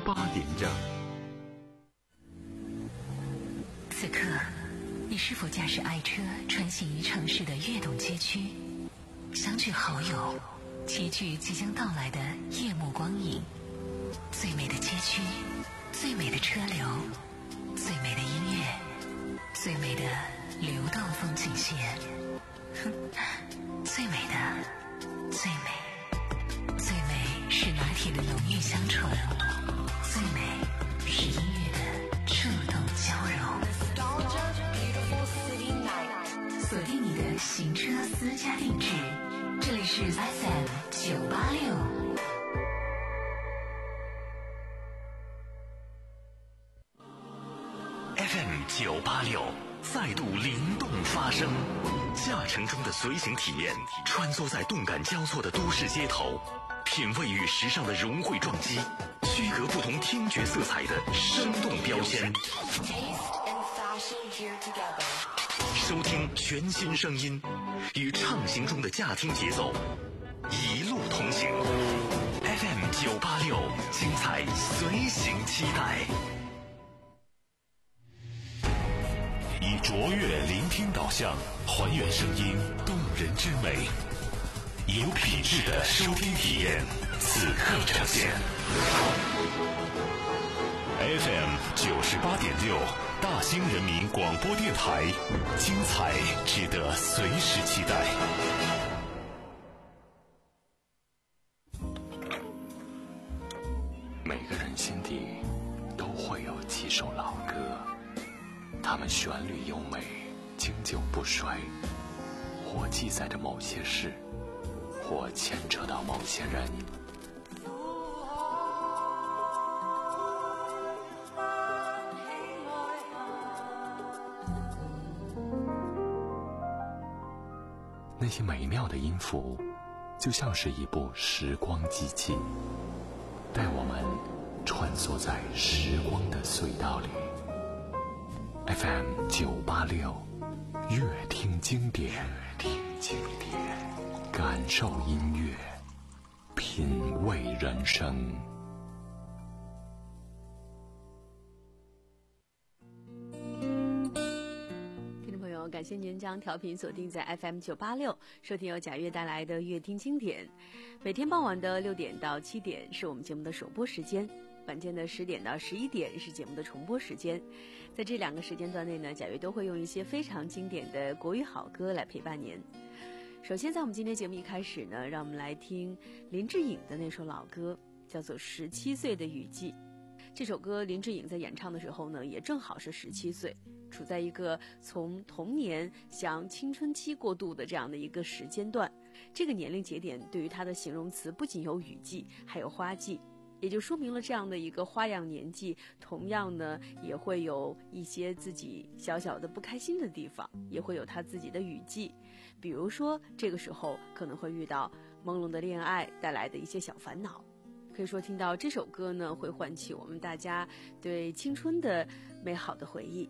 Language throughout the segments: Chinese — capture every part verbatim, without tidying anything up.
八点整。 此刻，你是否驾驶爱车穿行于城市的跃动街区，相聚好友，齐聚即将到来的夜幕光影？最美的街区，最美的车流，最美的音乐，最美的流动风景线。哼，最美的，最美，最美是拿铁的浓郁香醇，最美是音乐的触动交融。锁定你的行车私家定制，这里是 F M 九八六。 F M 九八六再度灵动发声，驾乘中的随行体验，穿梭在动感交错的都市街头，品味与时尚的融汇撞击，区隔不同听觉色彩的生动标签，收听全新声音，与畅行中的驾听节奏一路同行。 F M 九八六，精彩随行期待。以卓越聆听导向，还原声音动人之美，有品质的收听体验，此刻呈现。F M 九十八点六，大兴人民广播电台，精彩值得随时期待。每个人心底都会有几首老歌，它们旋律优美，经久不衰，或记载着某些事，或牵扯到某些人。那些美妙的音符，就像是一部时光机器，带我们穿梭在时光的隧道里。F M 九八六，乐听经典，乐听经典，感受音乐，品味人生。 感谢您将调频锁定在 F M 九八六，收听由贾悦带来的乐听经典。每天傍晚的六点到七点是我们节目的首播时间，晚间的十点到十一点是节目的重播时间。在这两个时间段内呢，贾悦都会用一些非常经典的国语好歌来陪伴您。首先在我们今天节目一开始呢，让我们来听林志颖的那首老歌，叫做《十七岁的雨季》。这首歌林志颖在演唱的时候呢，也正好是十七岁，处在一个从童年向青春期过渡的这样的一个时间段。这个年龄节点对于他的形容词不仅有雨季，还有花季，也就说明了这样的一个花样年纪，同样呢也会有一些自己小小的不开心的地方，也会有他自己的雨季。比如说这个时候可能会遇到朦胧的恋爱带来的一些小烦恼。可以说听到这首歌呢，会唤起我们大家对青春的美好的回忆。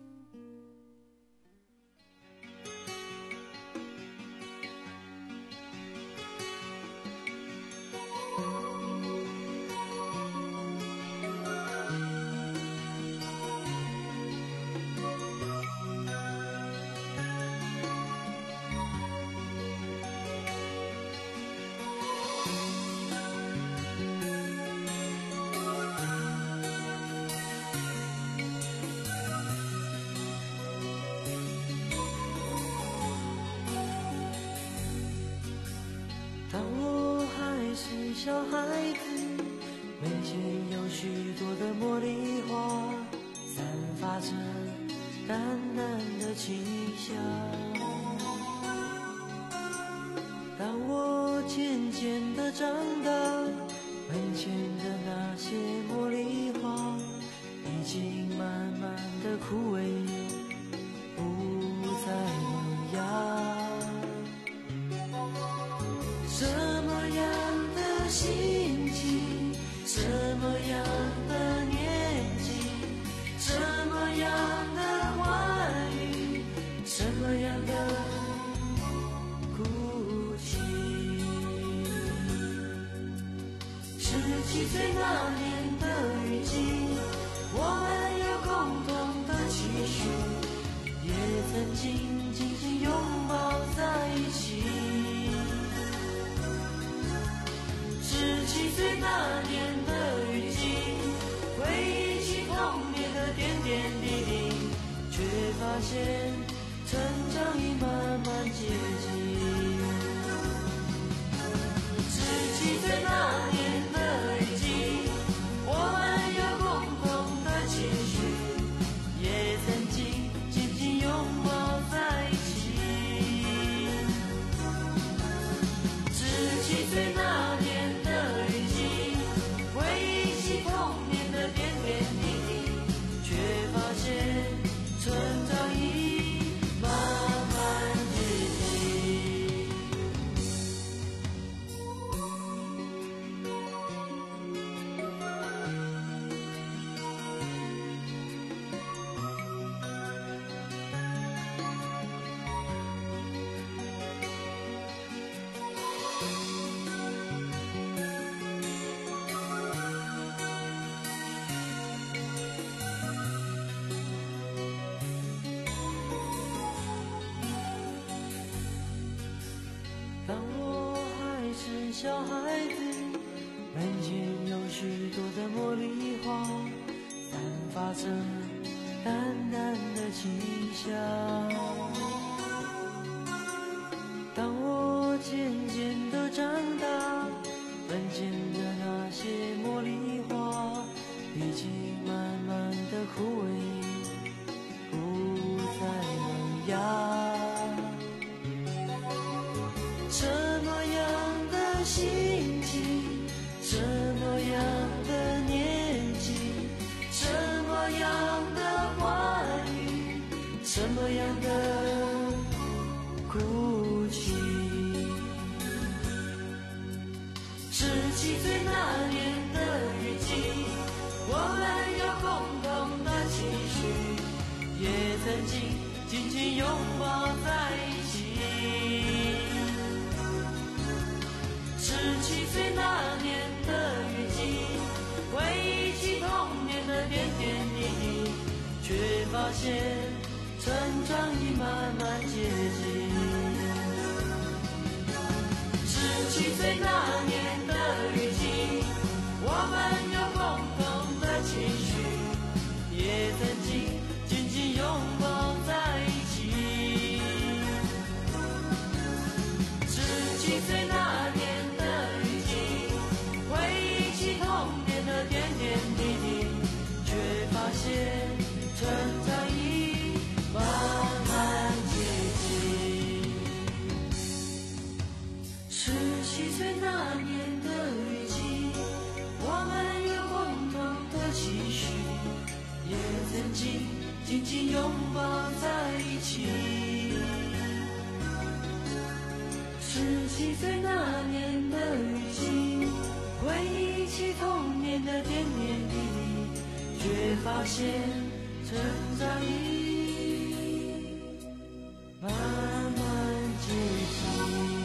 小孩子眉间有许多的茉莉花，散发着淡淡的清香。当我渐渐地长大，门前的那些茉莉花已经慢慢地枯萎，不再萌芽。什么样的心情，什么样的年纪，什么样的话语，什么样的哭泣。十七岁那年， 发现成长已慢慢接近。十七岁那年的雨季，我们有共同的情绪，也曾经紧紧拥抱在一起。十七岁那年的雨季，回忆起童年的点点滴滴，却发现成长已慢慢接近。当我还是小孩子，门前有许多的茉莉花，散发着淡淡的清香。当我渐渐地长大，门前的那些茉莉花已经慢慢地枯萎，不再萌芽。什么样的心情，什么样的年纪，什么样的话语，什么样的哭泣。十七岁那年的雨季，我们有共同的情绪，也曾经紧紧拥抱在一起。十七岁那年的雨季，回忆起童年的点点滴滴，却发现成长已慢慢接近。十七岁那年的雨季，我们有共同的情绪，也曾经紧紧拥抱在一起。十七岁那年点点滴滴，却发现成长已慢慢接近。十七岁那年的雨季，我们有共同的期许，也曾经紧紧拥抱在一起。十七岁那年的雨季，回忆起童年的点点滴滴，却发现成长已慢慢接近。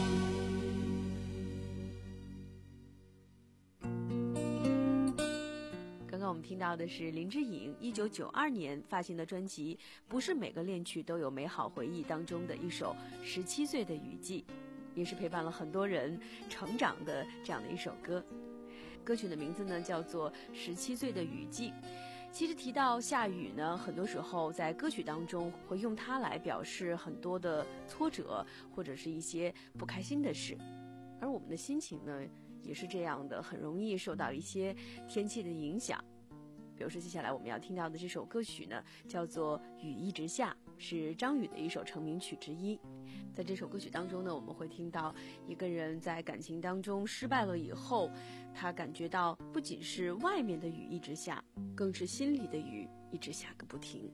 刚刚我们听到的是林志颖一九九二年发行的专辑《不是每个恋曲都有美好回忆》当中的一首《十七岁的雨季》，也是陪伴了很多人成长的这样的一首歌。歌曲的名字呢叫做《十七岁的雨季》。其实提到下雨呢，很多时候在歌曲当中会用它来表示很多的挫折或者是一些不开心的事，而我们的心情呢也是这样的，很容易受到一些天气的影响。比如说接下来我们要听到的这首歌曲呢叫做《雨一直下》，是张宇的一首成名曲之一。在这首歌曲当中呢，我们会听到一个人在感情当中失败了以后，他感觉到不仅是外面的雨一直下，更是心里的雨一直下个不停。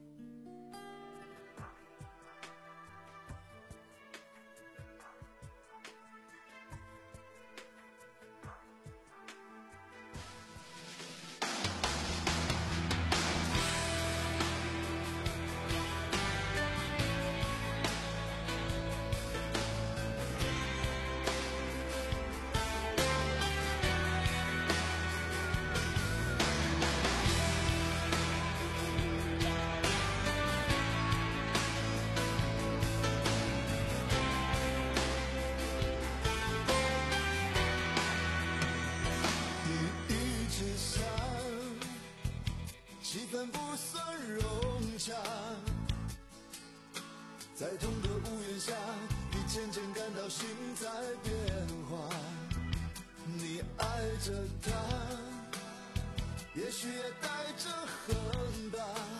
在同个屋檐下，你渐渐感到心在变化。你爱着他，也许也带着恨吧。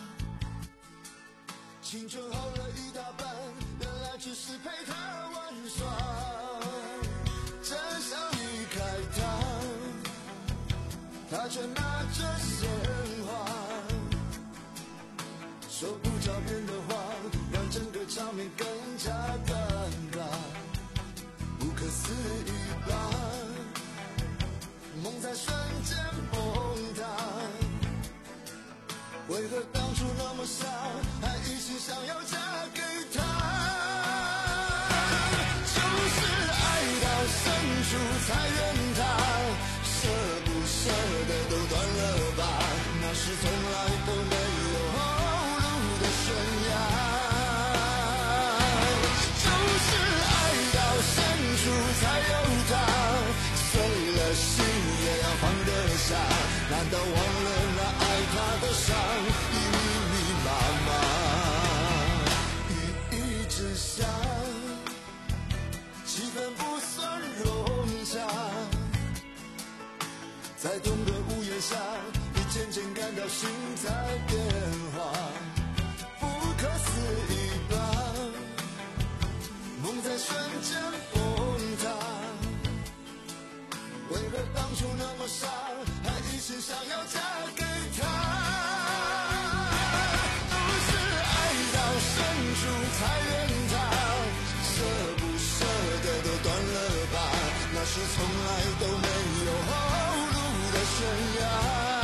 青春耗了一大半，原来只是陪他玩耍。真想离开他，他却拿着鲜花，说不着边的话，让整个场面更加尴尬。不可思议吧，梦在瞬间崩塌。为何当初那么傻，还一心想要嫁给他？就是爱到深处才怨他，舍不舍得都断了吧，那是从来都没有后路的悬崖。就是爱到深处才有他，碎了心也要放得下，难道忘了那爱他的伤已密密麻麻？雨一直下，气氛不算融洽，在同个屋檐下，你渐渐感到心在变化。不可思议吧，梦在瞬间崩塌。为何当初那么傻，还一心想要嫁给他？都是爱到深处才怨他，舍不舍得都断了吧，那是从来都没有后路的悬崖。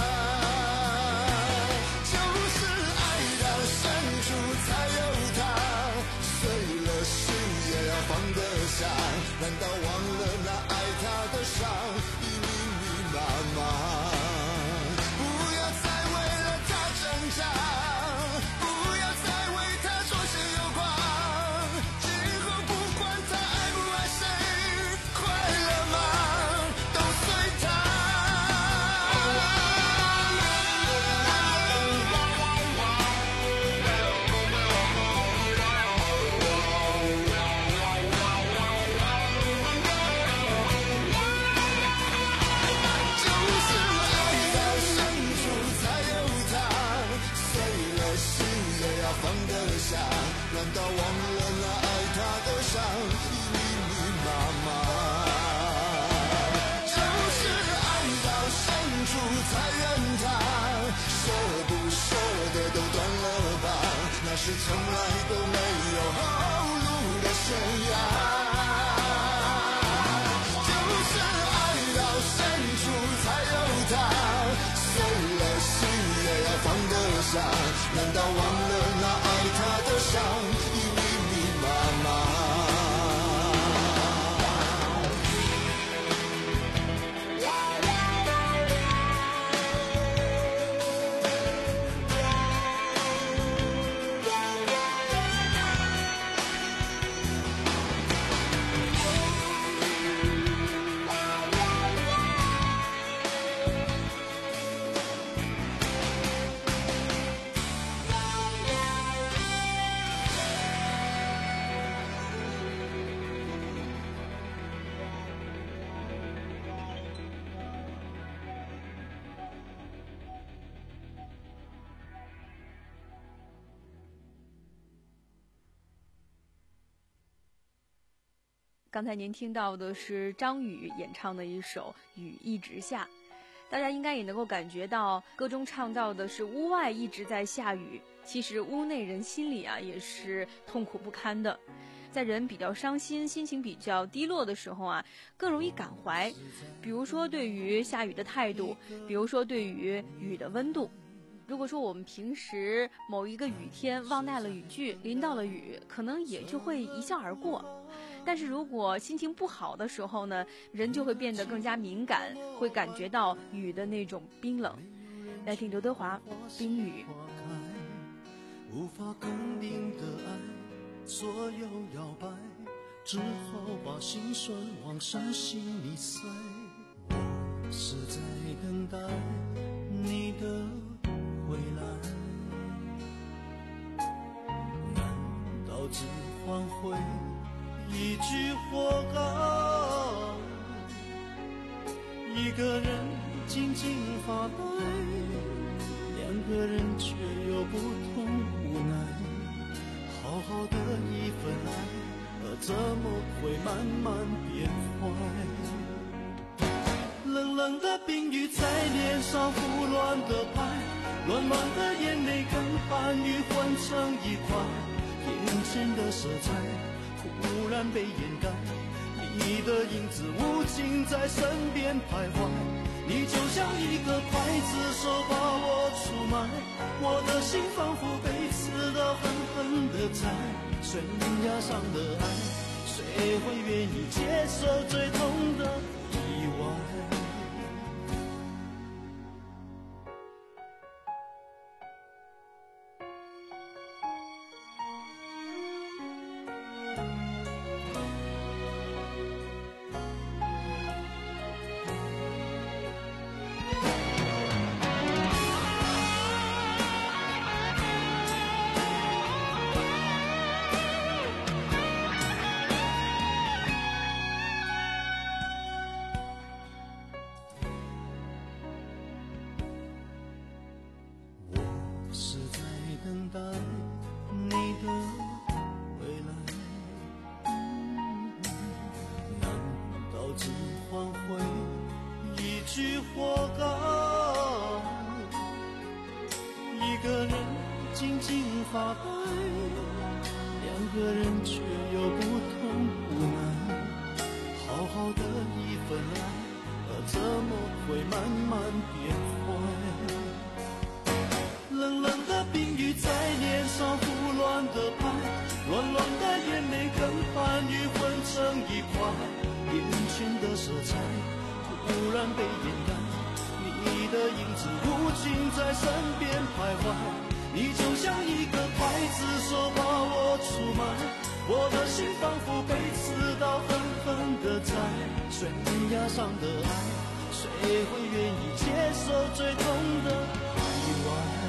就是爱到深处才有他，碎了心也要放得下，难道忘了那爱他的伤已密密麻麻？不要再为了他挣扎，不要再为他说些有话，今后不管他爱不爱谁，快乐吗？都随他。就是爱到深处才有他，碎了心也要放得下，难道忘了那爱他的伤已密密麻麻？就是爱到深处才怨他，舍不舍得都断了吧，那是从来都没有后路的悬崖。就是爱到深处才有他，碎了心也要放得下，难道忘了那爱他的伤已密密麻麻？ 刚才您听到的是张宇演唱的一首《雨一直下》，大家应该也能够感觉到，歌中唱到的是屋外一直在下雨，其实屋内人心里啊也是痛苦不堪的。在人比较伤心、心情比较低落的时候啊，更容易感怀，比如说对于下雨的态度，比如说对于雨的温度。如果说我们平时某一个雨天忘带了雨具，淋到了雨，可能也就会一笑而过。但是如果心情不好的时候呢，人就会变得更加敏感，会感觉到雨的那种冰冷。来听刘德华《冰雨》。 无法肯定的爱，左右摇摆，只好把心酸往深心里塞。我是在等待你的回来，难道只悔，一句活该。一个人静静发呆，两个人却有不同无奈。好好的一份爱，怎么会慢慢变坏？冷冷的冰雨在脸上胡乱的拍，乱乱的眼泪跟寒雨混成一块，眼前的色彩忽然被掩盖，你的影子无情在身边徘徊，你就像一个刽子手把我出卖，我的心仿佛被刺得狠狠的在悬崖上的爱，谁会愿意接受最痛的意外？发呆，两个人却有不同无奈。好好的一份爱，怎么会慢慢变坏？冷冷的冰雨在脸上胡乱的拍，乱乱的眼泪跟寒雨混成一块，眼前的色彩忽然被掩盖，你的影子无情在身边徘徊，你就像一个刽子手把我出卖，我的心仿佛被刺刀狠狠地在悬崖上的爱，谁会愿意接受最痛的意外？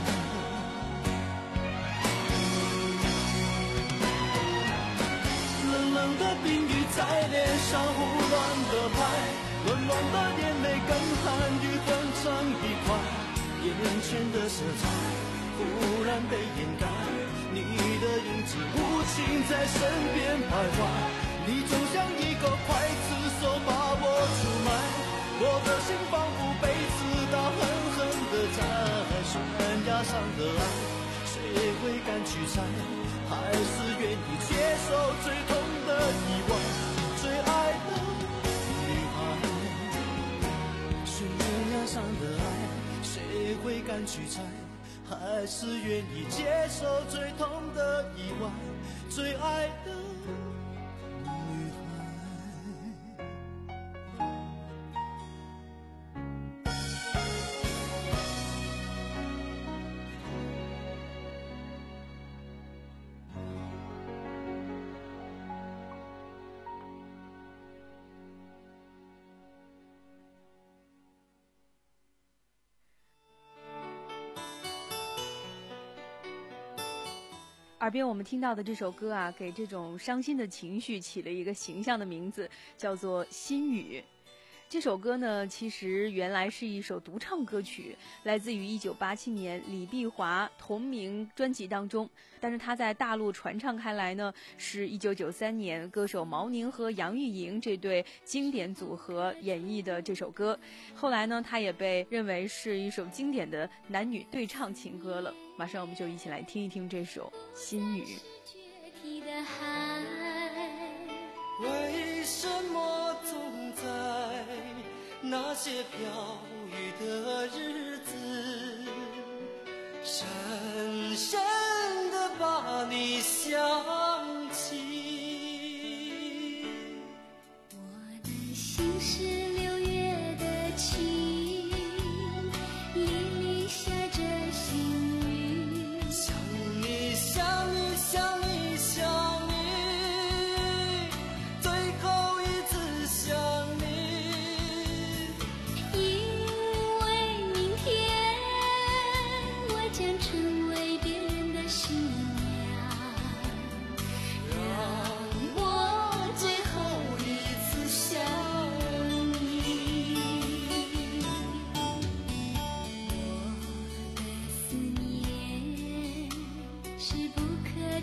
冷冷的冰雨在脸上胡乱的拍，乱乱的眼泪跟寒雨混成一块，眼前的色彩忽然被掩盖，你的影子无情在身边徘徊，你就像一个刽子手把我出卖，我的心仿佛被刺刀狠狠地在悬崖上的爱，谁会敢去猜？还是愿意接受最痛的意外？最爱的女孩，悬崖上的爱，谁会敢去猜？还是愿意接受最痛的意外，最爱的女孩。 耳边我们听到的这首歌啊，给这种伤心的情绪起了一个形象的名字，叫做《心语》。这首歌呢，其实原来是一首独唱歌曲，来自于一九八七年李碧华同名专辑当中。但是它在大陆传唱开来呢，是一九九三年歌手毛宁和杨钰莹这对经典组合演绎的这首歌。后来呢，它也被认为是一首经典的男女对唱情歌了。马上我们就一起来听一听这首《心语》。 为什么总在那些飘雨的日子，深深地把你想起？ 我的心是六月的晴，沥沥下着心语， 想你想你想你想你，最后一次想你， 因为明天我将成为别人的新娘，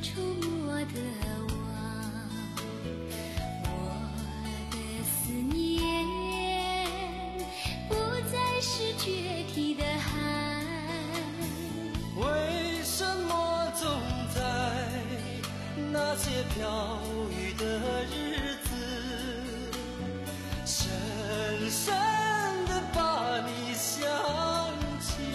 触摸的网，我的思念不再是决堤的海。 为什么总在那些飘雨的日子，深深地把你想起？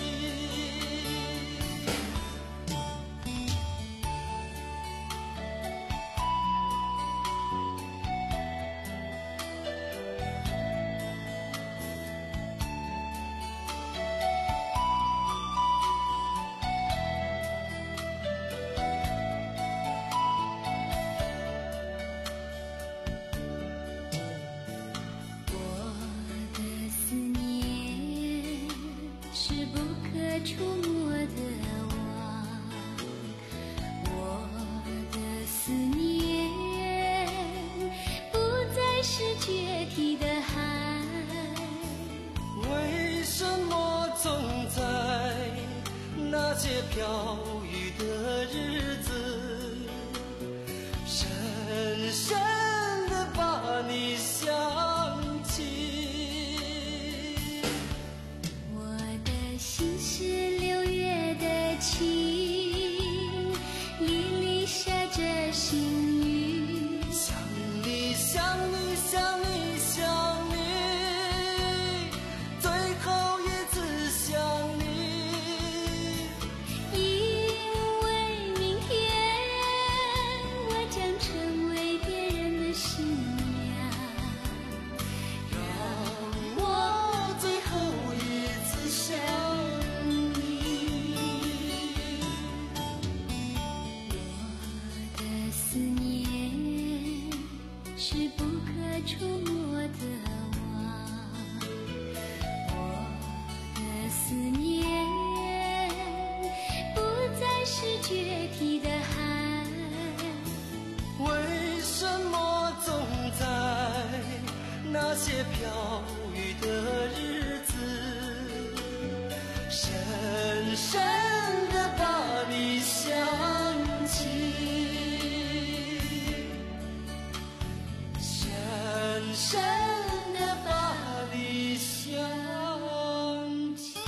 触摸的网，我的思念不再是决堤的海。 为什么总在那些飘雨的日子，深深地把你想起？ 心是六月的晴，沥沥下着细雨。 想你想你想你想你，最后一次想你。 因为明天我将成为别人的新娘， 让我最后一次想触摸的网，我的思念不再是决堤的海。 为什么总在那些飘雨的日子，深深地把你想起？深深地把你想起。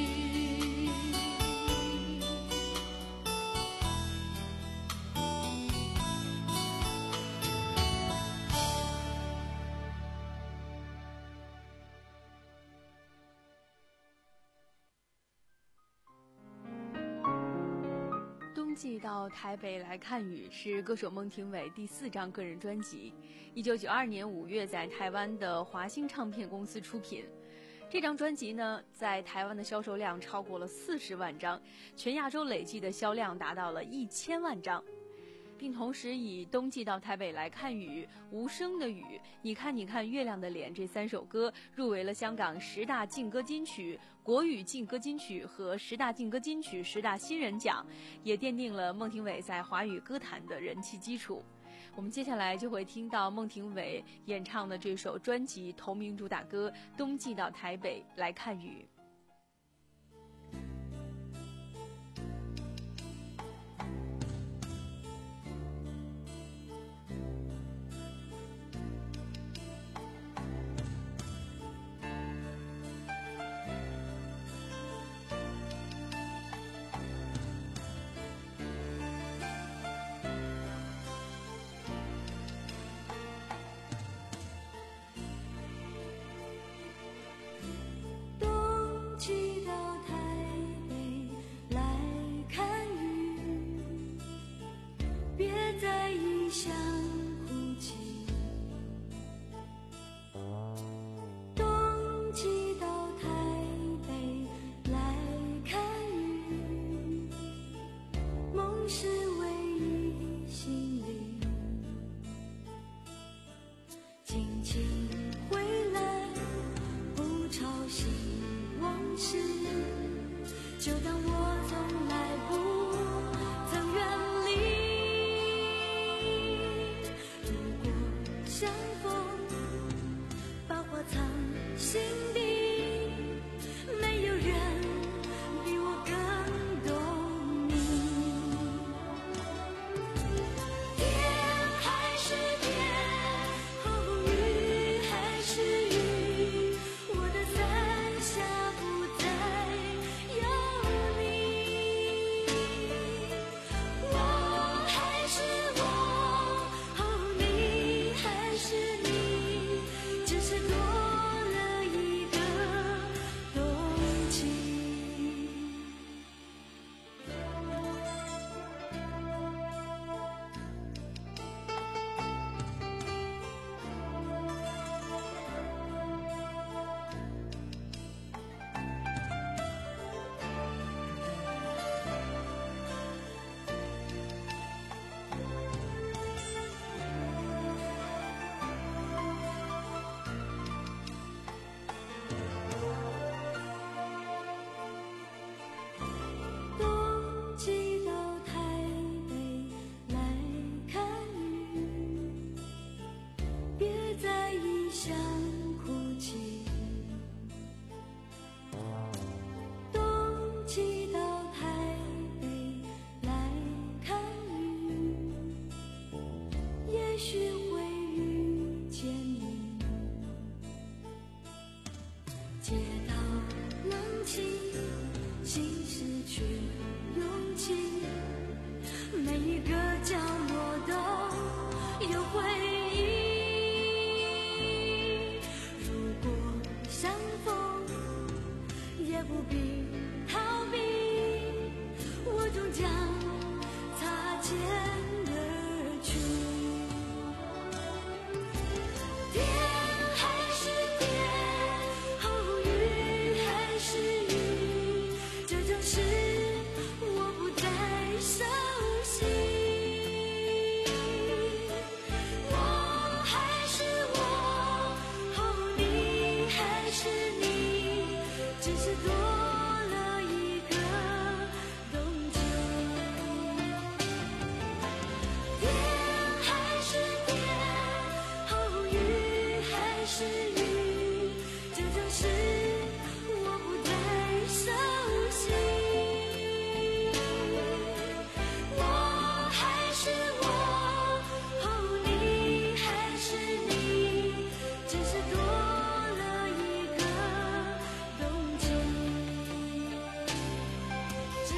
冬季到台北来看雨是歌手孟庭苇第四张个人专辑，一九九二年五月在台湾的华星唱片公司出品。这张专辑呢，在台湾的销售量超过了四十万张，全亚洲累计的销量达到了一千万张，并同时以《冬季到台北来看雨》、《无声的雨》、《你看你看月亮的脸》这三首歌入围了香港十大劲歌金曲、国语劲歌金曲和十大劲歌金曲十大新人奖，也奠定了孟庭苇在华语歌坛的人气基础。我们接下来就会听到孟庭苇演唱的这首专辑同名主打歌《冬季到台北来看雨》。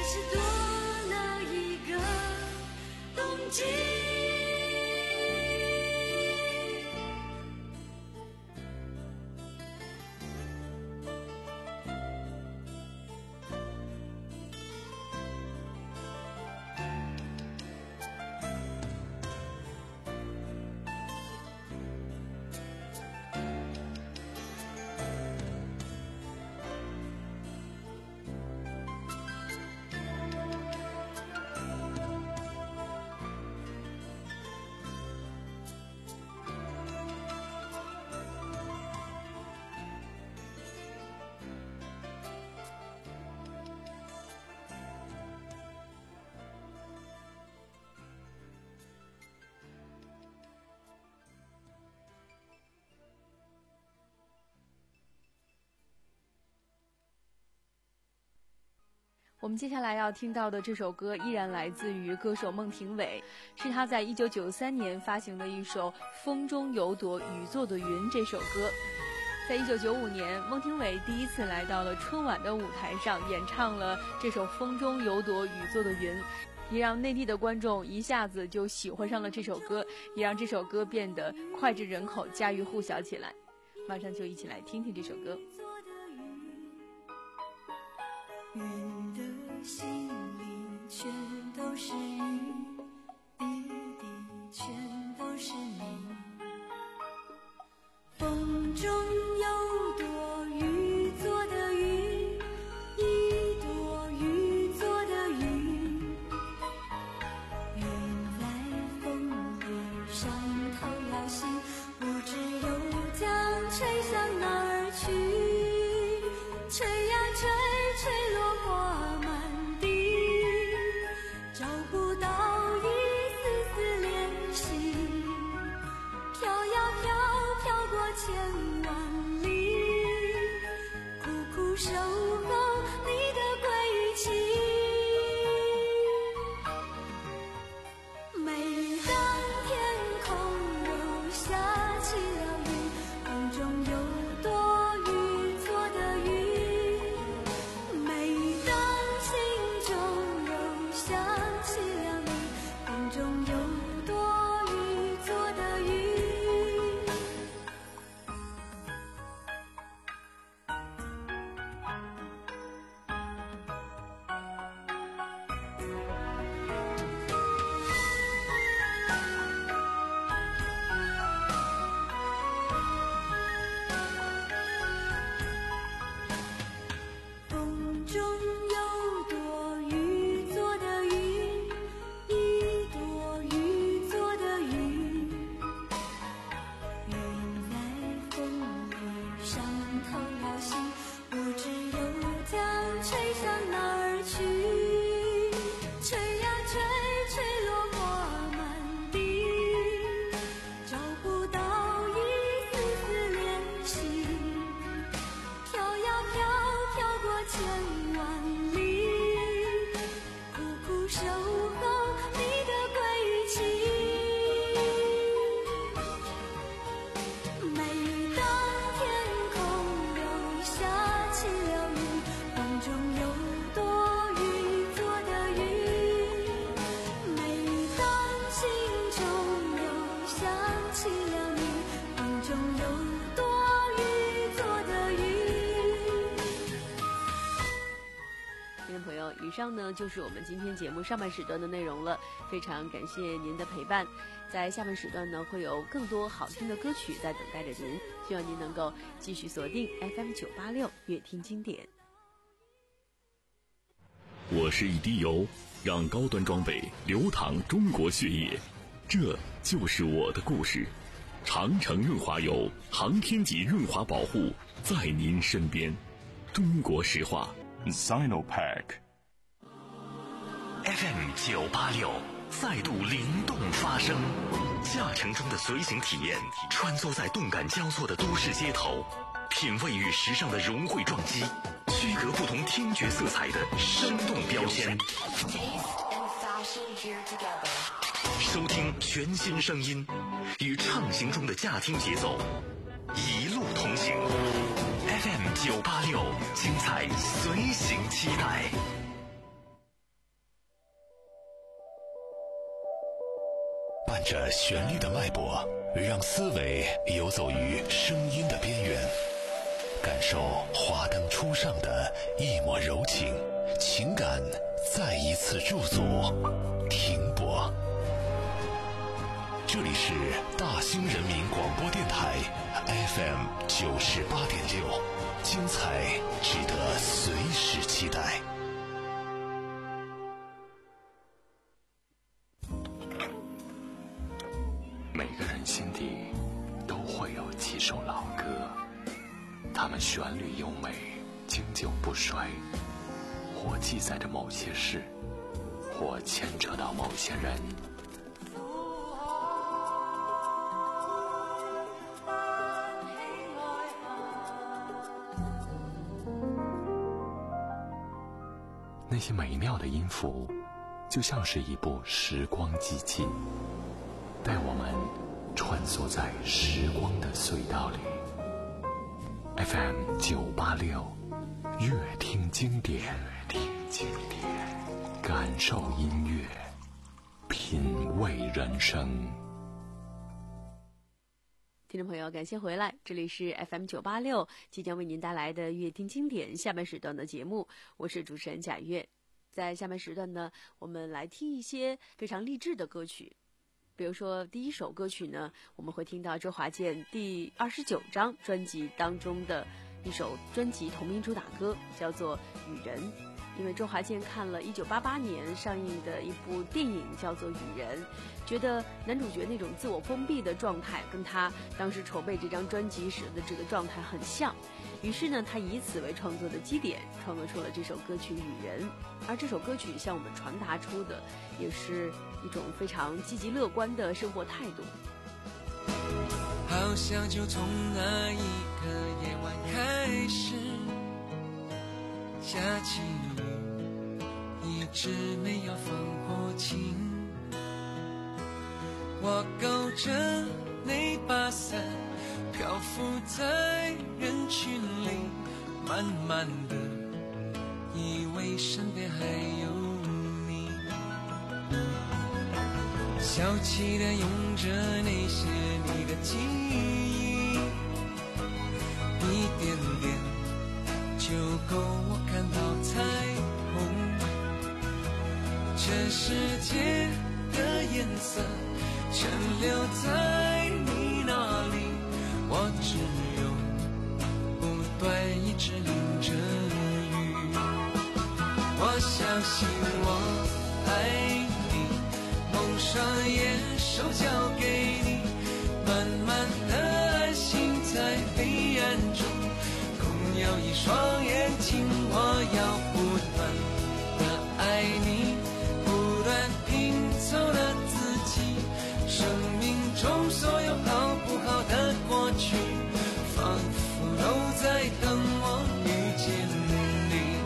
是多了一个冬季。 我们接下来要听到的这首歌依然来自于歌手孟庭苇，是他在一九九三年发行的一首《风中有朵雨做的云》这首歌。在一九九五年，孟庭苇第一次来到了春晚的舞台上，演唱了这首《风中有朵雨做的云》，也让内地的观众一下子就喜欢上了这首歌，也让这首歌变得脍炙人口、家喻户晓起来。马上就一起来听听这首歌。 云的心里全都是雨，滴滴全都是你。风中有朵雨做的云，一朵雨做的云，云在风里上头摇心，不知又将吹向哪儿去，吹呀吹，吹落花满地，找不到一丝丝联系，飘呀飘，飘过千万里，苦苦守候你的归期。每当天空又下起了雨，风中有朵雨做的云，每当心中又想起了你，风中有朵雨做的云。风中有朵雨做的云，一朵雨做的云，云在风里上头摇心，不知又将吹向哪儿去，吹呀吹，吹落花满地，找不到一丝丝联系，飘呀飘，飘过千万里，苦苦守候你的归期。每当天空又下起了雨，风中有朵雨做的云，每当心中又想起了你，风中有朵雨做的云。 听众朋友，以上呢就是我们今天节目上半时段的内容了，非常感谢您的陪伴。在下半时段呢，会有更多好听的歌曲在等待着您，希望您能够继续锁定 F M 九八六乐听经典。 我是一滴油，让高端装备流淌中国血液，这就是我的故事。长城润滑油，航天级润滑保护，在您身边。中国石化 Sinopec F M 九八六再度灵动发声，驾乘中的随行体验，穿梭在动感交错的都市街头，品味与时尚的融汇撞击，区隔不同听觉色彩的生动标签，收听全新声音，与畅行中的驾听节奏，一路同行。F M 九八六，精彩随行期待。 伴着旋律的脉搏，让思维游走于声音的边缘，感受华灯初上的一抹柔情，情感再一次驻足停泊。这里是大兴人民广播电台 F M 九十八点六，精彩值得随时期待。 每个人心底都会有几首老歌，它们旋律优美，经久不衰，或记载着某些事，或牵扯到某些人。那些美妙的音符，就像是一部时光机器，带我们穿梭在时光的隧道里。 F M 九八六，乐听经典，听经典，感受音乐，品味人生。 听众朋友，感谢回来，这里是 F M 九八六，即将为您带来的乐听经典下半时段的节目，我是主持人贾月。在下半时段呢，我们来听一些非常励志的歌曲。比如说第一首歌曲呢，我们会听到周华健第二十九张专辑当中的一首专辑同名主打歌，叫做《雨人》。因为周华健看了一九八八年上映的一部电影叫做《雨人》，觉得男主角那种自我封闭的状态跟他当时筹备这张专辑时的这个状态很像，于是呢他以此为创作的基点，创作出了这首歌曲《雨人》。而这首歌曲向我们传达出的也是一种非常积极乐观的生活态度。 好像就从那一个夜晚开始，下起雨，一直没有放过晴。我勾着那把伞，漂浮在人群里，慢慢的以为身边还有你，小气的用着那些你的记忆，一点点就够我看到彩虹。这世界的颜色全留在你那里，我只有不断一直淋着雨。我相信我爱你，蒙上眼手交给你，慢慢的安心在黑暗中，共有一双眼睛。我要不断的爱你，不断拼凑了自己，生命中所有好不好的过去，仿佛都在等我遇见你。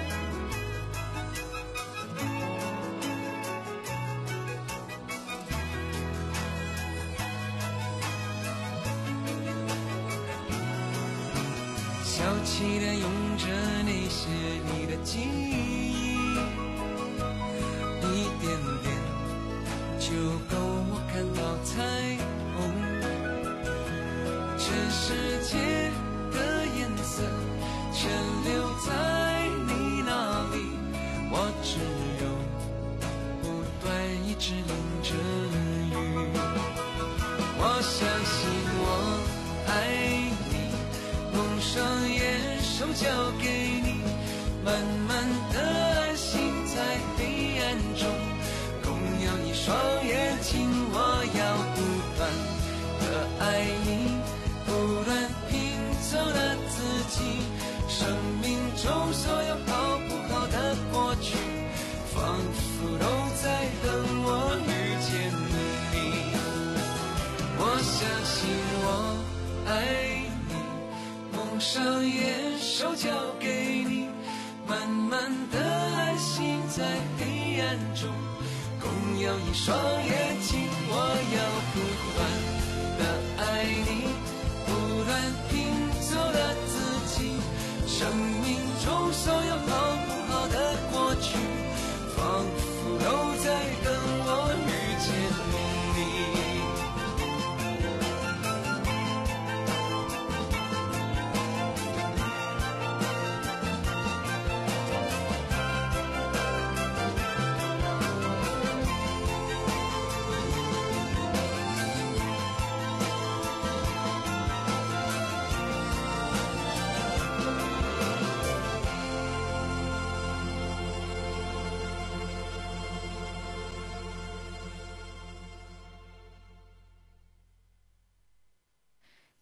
小气的用着那些你的记忆，一点点就够我看到彩虹。这世界的颜色全留在你那里，我只有不断一直淋着雨。我相信我爱你，蒙上眼手交给你，慢慢的安心在黑暗中，共有一双眼睛。我要不断的爱你，不断拼凑了自己，生命中所有好不好的过去，仿佛都在等我遇见你。我相信我爱你，蒙上眼手交给你，慢慢的安心在黑暗中，共有一双眼睛。我要不断的爱你，不断拼凑了自己，生命中所有好不好的过去，仿佛都在等我遇见你。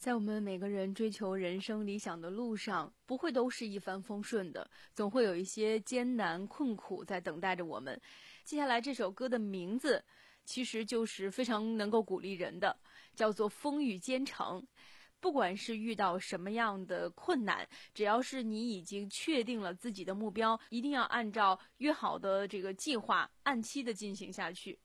在我们每个人追求人生理想的路上，不会都是一帆风顺的，总会有一些艰难困苦在等待着我们。接下来这首歌的名字其实就是非常能够鼓励人的，叫做《风雨兼程》。不管是遇到什么样的困难，只要是你已经确定了自己的目标，一定要按照约好的这个计划按期的进行下去。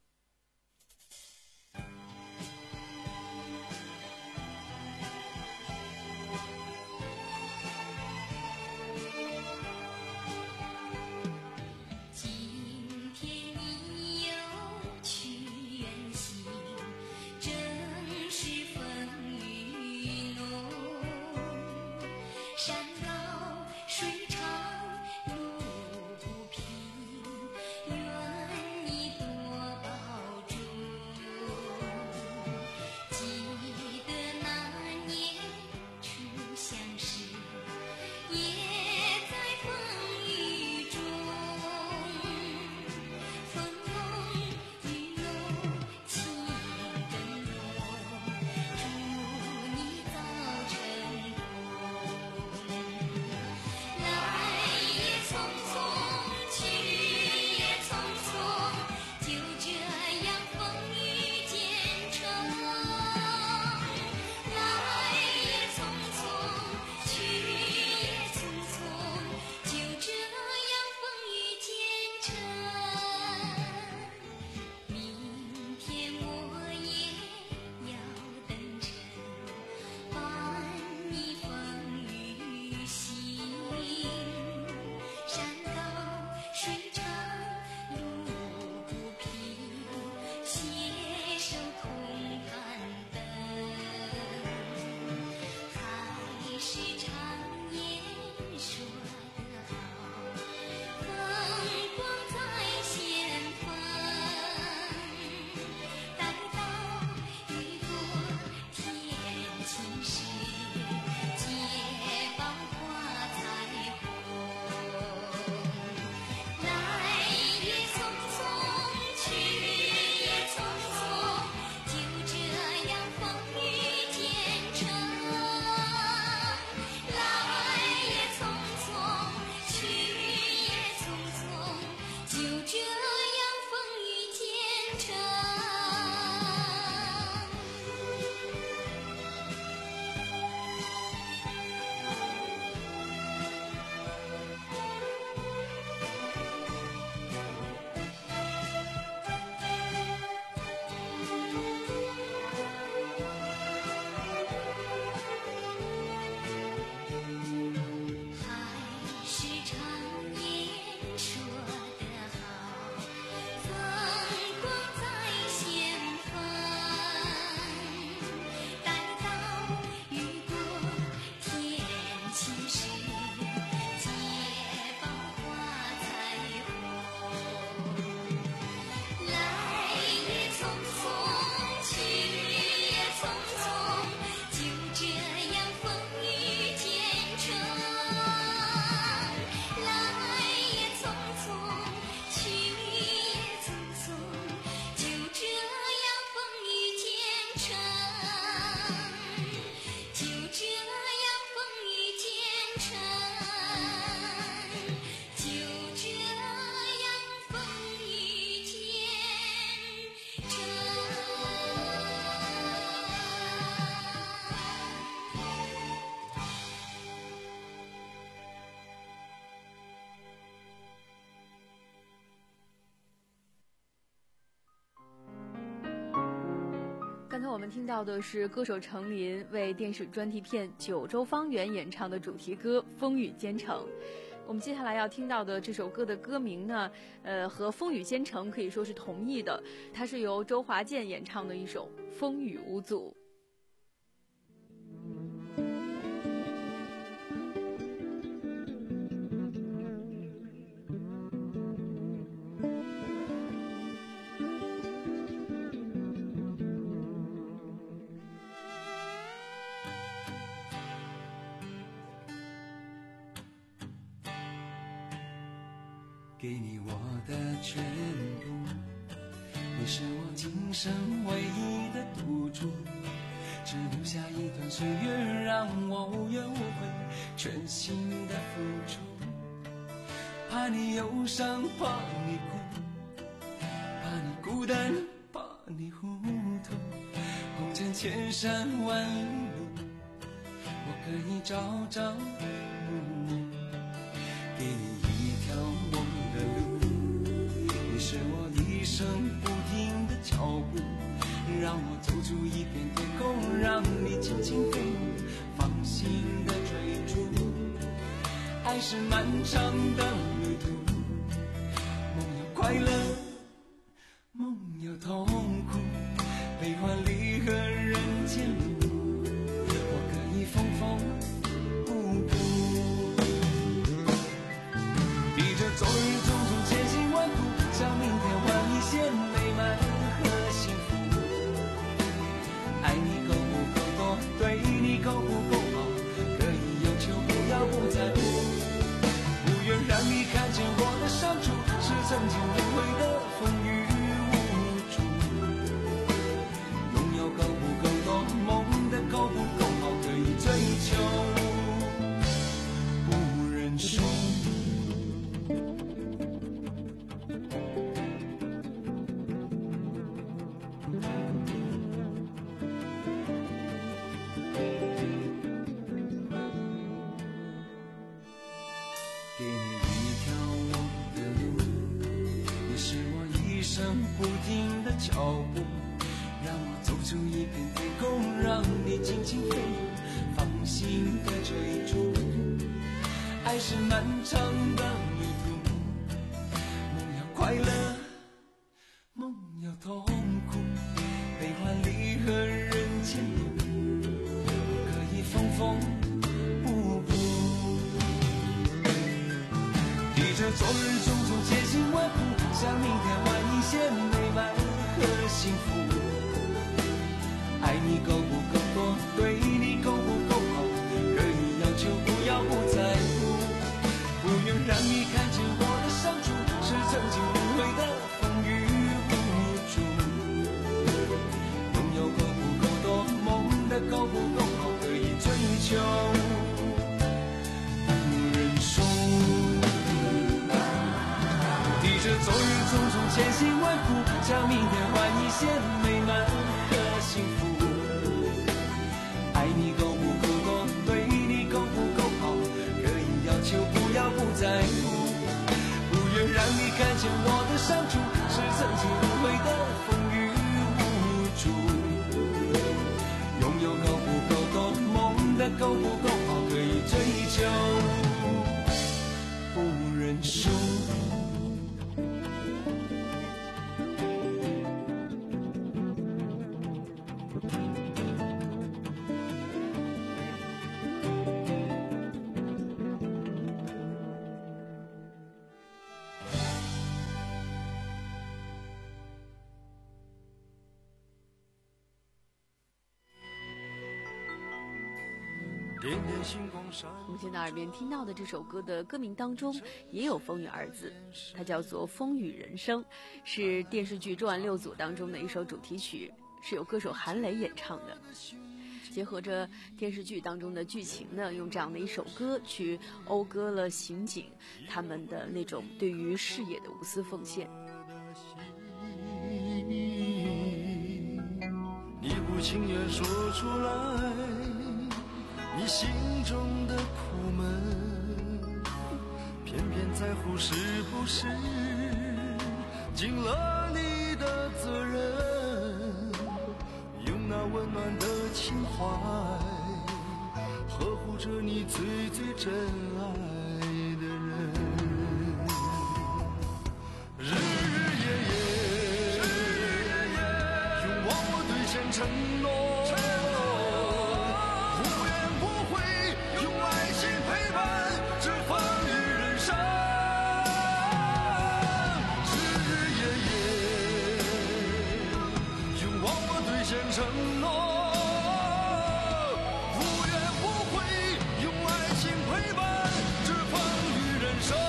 刚才我们听到的是歌手程琳为电视专题片《九州方圆》演唱的主题歌《风雨兼程》。我们接下来要听到的这首歌的歌名呢，呃，和《风雨兼程》可以说是同义的，它是由周华健演唱的一首《风雨无阻》。 给你我的全部，你是我今生唯一的赌注， 只留下一段岁月让我无怨无悔，全心的付出。怕你忧伤，怕你哭，怕你孤单，怕你糊涂。红尘千山万里路，我可以朝朝暮暮，给你一条梦的路。你是我一生不停的脚步，让我走出一片天空，让你轻轻飞舞，放心的追逐。爱是漫长的旅途，梦有快乐，梦有痛苦，悲欢离合人间路，我可以缝缝补补。披着昨日种种千辛万苦，向明天换一些美满和幸福。爱你够不够多，对你够不够好，可以有求不要不在乎。不愿让你看见我的伤处，是曾经轮回的风雨无阻。拥有够不够多，梦的够不够好，可以追求不认输。给你一条我的路，你是我一生不停的脚步，让我走出一片天空，让你尽情飞舞，放心的追逐。爱是漫长的旅途，梦要快乐，梦要痛苦，悲欢离合人间路，我可以缝缝补补。披着昨日种种千辛万苦，向明天换一些美满和幸福。爱你够不够多，对你够不够好，可以要求不要不在乎。不愿让你看见我的伤处，是曾经轮回的风雨无阻。拥有够不够多，梦的够不够好，可以追求不认输。披着昨日种种千辛万苦，将明天换一些美满和幸福。爱你够不够多，对你够不够好，可以要求不要不在乎。不愿让你看见我的伤处，是曾经轮回的风雨无阻。拥有够不够多，梦的够不够好，可以追求不认输。 我们现在耳边听到的这首歌的歌名当中也有风雨二字，它叫做风雨人生，是电视剧《重案六组》当中的一首主题曲，是由歌手韩磊演唱的。结合着电视剧当中的剧情呢，用这样的一首歌去讴歌了刑警他们的那种对于事业的无私奉献。 你不情愿说出来你心中的苦闷，偏偏在乎是不是尽了你的责任，用那温暖的情怀呵护着你最最真爱的人，日日夜夜永忘我兑现承诺，承诺无怨无悔，用爱情陪伴这风雨人生。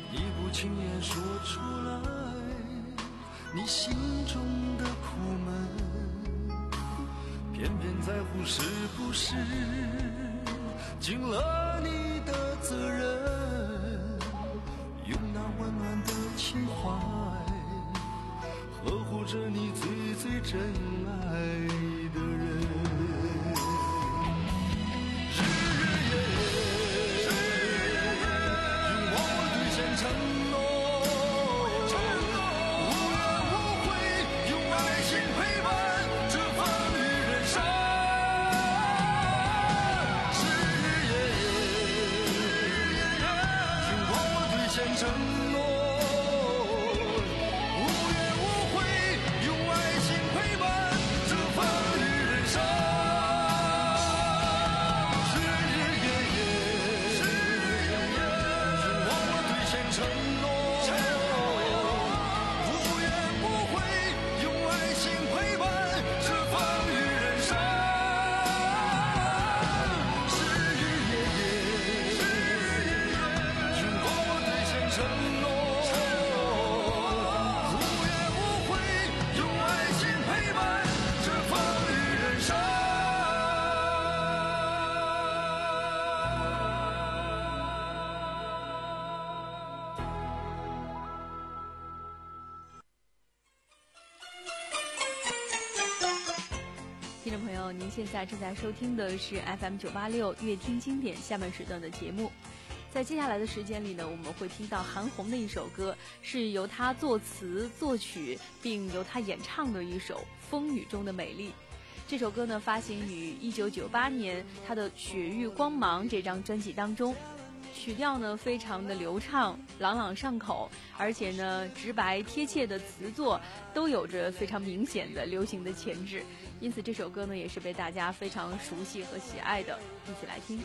你不轻言说出来你心中的苦闷，偏偏在乎是不是尽了你的责任，用那温暖的情怀呵护着你最最真爱的人。日日夜夜用我兑现承诺，无怨无悔用爱心陪伴这风雨人生。日日夜夜用我兑现承诺，无怨无悔用爱心陪伴这风雨人生。日日夜夜用我兑现承诺，无怨无悔用爱心陪伴这风雨人生。日日夜夜用我兑现承诺，无怨无悔用爱心陪伴这风雨人生。 听众朋友，您现在正在收听的是 F M 九八六乐听经典下半时段的节目。在接下来的时间里呢，我们会听到韩红的一首歌，是由她作词作曲并由她演唱的一首《风雨中的美丽》。这首歌呢发行于一九九八年她的《雪域光芒》这张专辑当中，曲调呢非常的流畅，朗朗上口，而且呢直白贴切的词作都有着非常明显的流行的潜质，因此这首歌呢也是被大家非常熟悉和喜爱的。一起来听。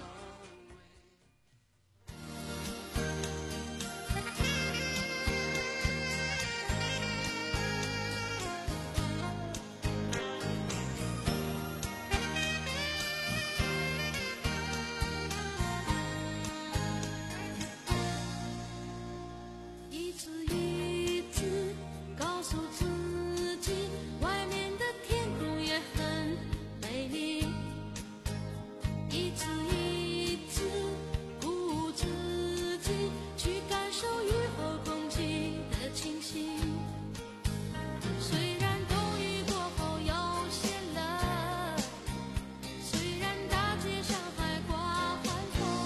一次一次告诉自己，外面的天空也很美丽。一次一次鼓舞自己，去感受雨后空气的清新。虽然冬雨过后有些冷，虽然大街上还挂寒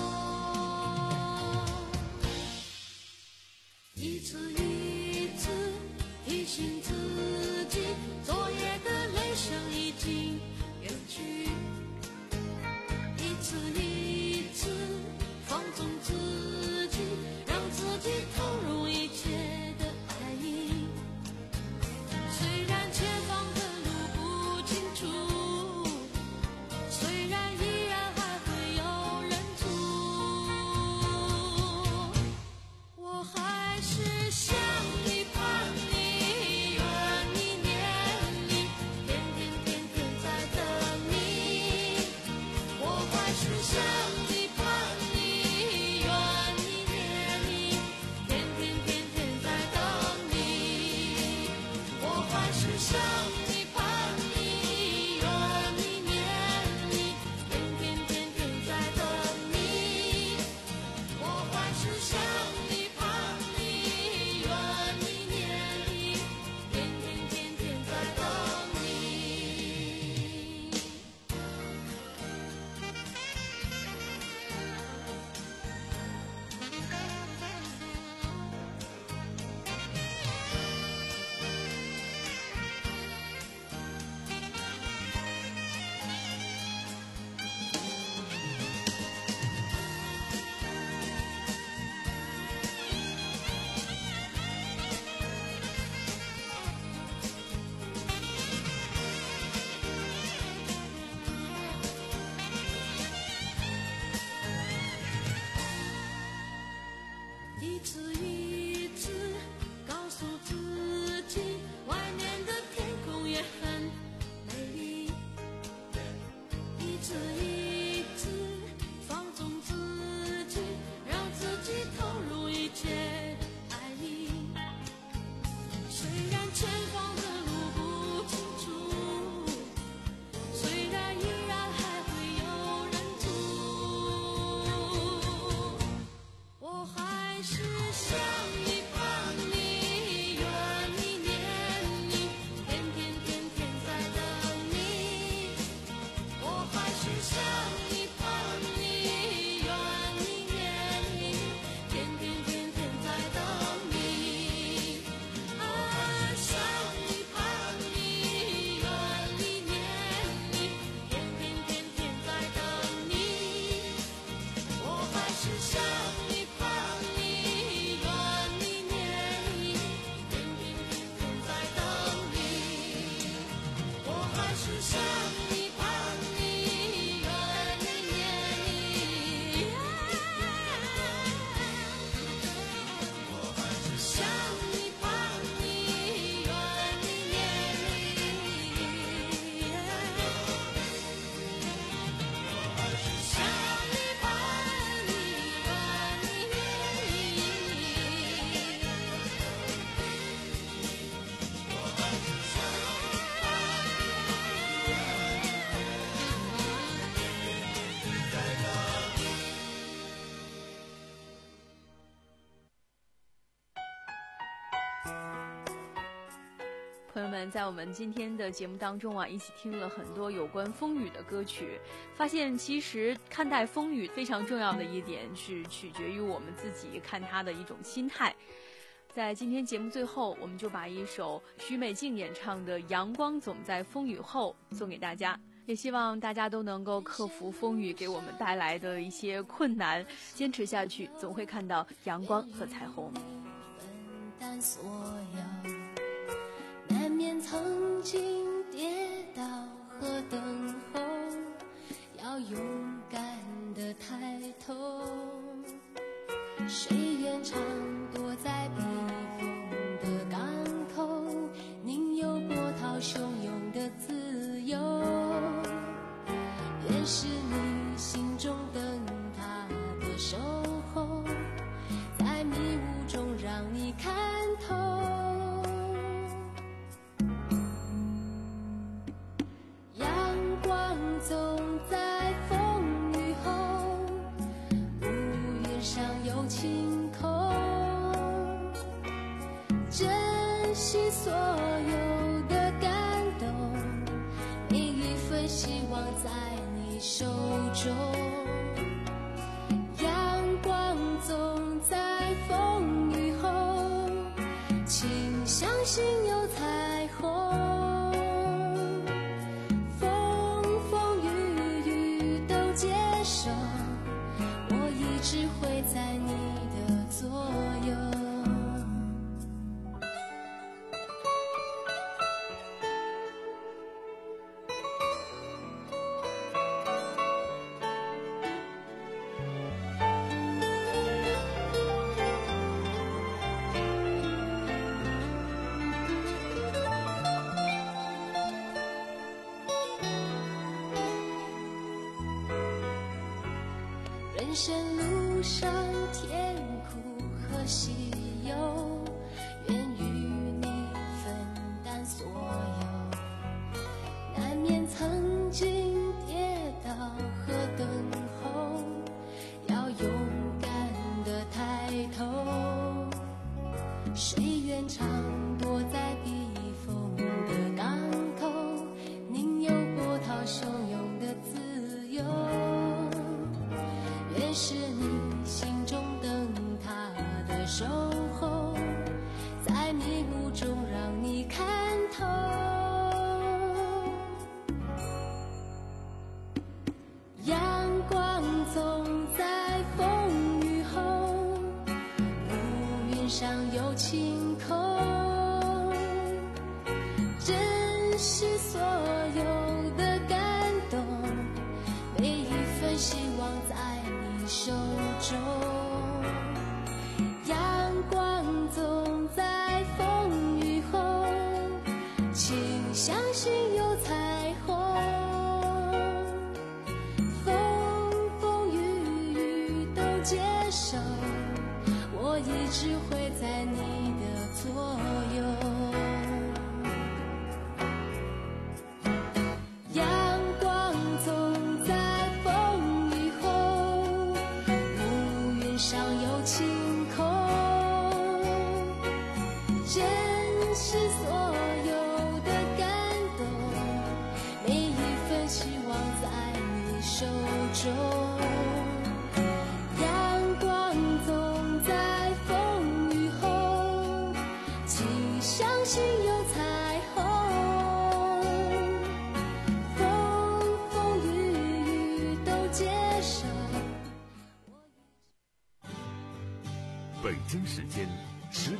风，一次一次提醒自己，昨夜的雷声已经远去。一次一次放纵自己，让自己投入一切的爱意。虽然前方的路不清楚，虽然依然还会有人阻，我还是想你盼你怨你念你，天天天天在等你。我还是想你盼你怨你念你，天天天天在等你。我还是想你盼你怨你念你，天天天天在等你。我还是想你盼你怨朋友们，在我们今天的节目当中啊，一起听了很多有关风雨的歌曲，发现其实看待风雨非常重要的一点是取决于我们自己看它的一种心态。在今天节目最后，我们就把一首许美静演唱的《阳光总在风雨后》送给大家，也希望大家都能够克服风雨给我们带来的一些困难，坚持下去，总会看到阳光和彩虹。 分担所有，难免曾经跌倒和等候，要勇敢地抬头。谁愿常躲在避风的港口，宁有波涛汹涌的自由。愿是你心中灯塔的守候，在迷雾中让你看透。阳光总在风雨后，乌云上有晴空。珍惜所有的感动，每一份希望在你手中。阳光总在风雨后，请相信有彩虹。风风雨雨都接受，我一直会在你的左右。人生路上甜苦和喜忧，愿与你分担所有。难免曾经跌倒和等候，要勇敢地抬头。谁愿常躲在避风的港口，宁有波涛汹涌的自由。愿是你心中灯塔的守候，在迷雾中让你看透。阳光总在风雨后，乌云上有晴空。珍惜所有的感动，每一份希望在手中。阳光总在风雨后，请相信有彩虹。风风雨雨都接受，我一直会在你的左右。阳光总在风雨后，上有晴空。珍惜所有的感动，每一份希望在你手中。阳光总在风雨后，请相信有彩虹。风风雨雨都接受。 北京时间